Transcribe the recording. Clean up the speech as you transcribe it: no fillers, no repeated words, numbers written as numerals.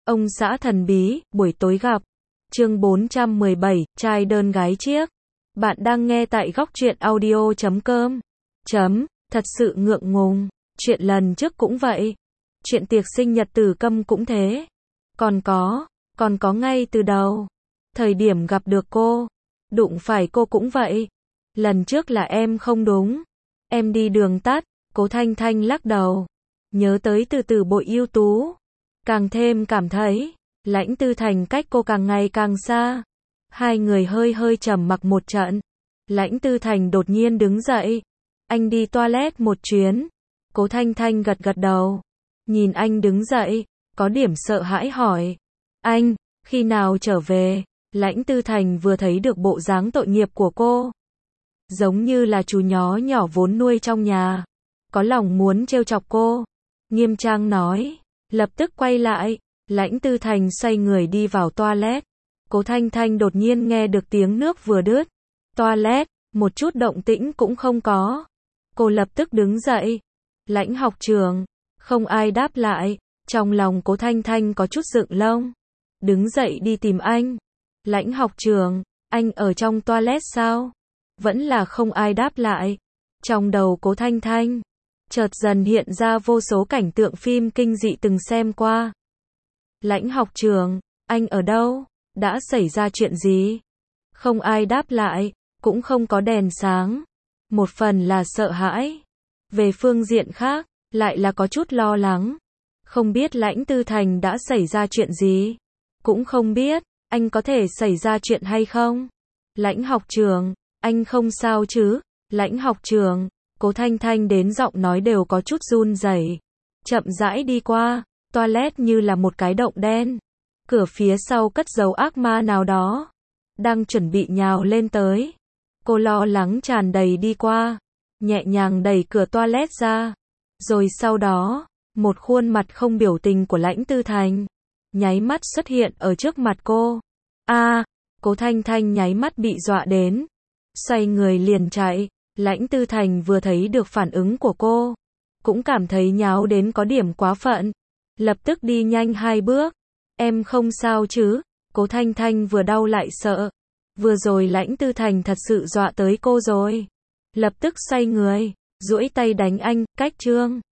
Ông xã thần bí, buổi tối gặp. Chương 417, trai đơn gái chiếc. Bạn đang nghe tại góc truyện audio.com. Thật sự ngượng ngùng. Chuyện lần trước cũng vậy. Chuyện tiệc sinh nhật Tử Câm cũng thế. Còn có ngay từ đầu. Thời điểm gặp được cô, đụng phải cô cũng vậy. Lần trước là em không đúng. Em đi đường tắt, Cố Thanh Thanh lắc đầu. Nhớ tới từ từ bội ưu tú. Càng thêm cảm thấy, Lãnh Tư Thành cách cô càng ngày càng xa. Hai người hơi trầm mặc một trận. Lãnh Tư Thành đột nhiên đứng dậy. Anh đi toilet một chuyến. Cố Thanh Thanh gật đầu. Nhìn anh đứng dậy, có điểm sợ hãi hỏi. Anh, khi nào trở về? Lãnh Tư Thành vừa thấy được bộ dáng tội nghiệp của cô. Giống như là chú nhó nhỏ vốn nuôi trong nhà. Có lòng muốn trêu chọc cô. Nghiêm trang nói. Lập tức quay lại. Lãnh Tư Thành xoay người đi vào toilet. Cố Thanh Thanh đột nhiên nghe được tiếng nước vừa đứt. Toilet, một chút động tĩnh cũng không có. Cô lập tức đứng dậy. Lãnh học trường. Không ai đáp lại. Trong lòng Cố Thanh Thanh có chút dựng lông. Đứng dậy đi tìm anh. Lãnh học trường, anh ở trong toilet sao? Vẫn là không ai đáp lại. Trong đầu Cố Thanh Thanh, chợt dần hiện ra vô số cảnh tượng phim kinh dị từng xem qua. Lãnh học trường, anh ở đâu? Đã xảy ra chuyện gì? Không ai đáp lại, cũng không có đèn sáng. Một phần là sợ hãi. Về phương diện khác, lại là có chút lo lắng. Không biết Lãnh Tư Thành đã xảy ra chuyện gì. Cũng không biết, anh có thể xảy ra chuyện hay không? Lãnh học trường, anh không sao chứ? Lãnh học trường, Cố Thanh Thanh đến giọng nói đều có chút run rẩy. Chậm rãi đi qua, toilet như là một cái động đen. Cửa phía sau cất giấu ác ma nào đó. Đang chuẩn bị nhào lên tới. Cô lo lắng tràn đầy đi qua. Nhẹ nhàng đẩy cửa toilet ra. Rồi sau đó, một khuôn mặt không biểu tình của Lãnh Tư Thành nháy mắt xuất hiện ở trước mặt cô. Cố Thanh Thanh nháy mắt bị dọa đến. Xoay người liền chạy. Lãnh Tư Thành vừa thấy được phản ứng của cô. Cũng cảm thấy nháo đến có điểm quá phận. Lập tức đi nhanh 2 bước. Em không sao chứ? Cố Thanh Thanh vừa đau lại sợ. Vừa rồi Lãnh Tư Thành thật sự dọa tới cô rồi. Lập tức xoay người, duỗi tay đánh anh, cách chương.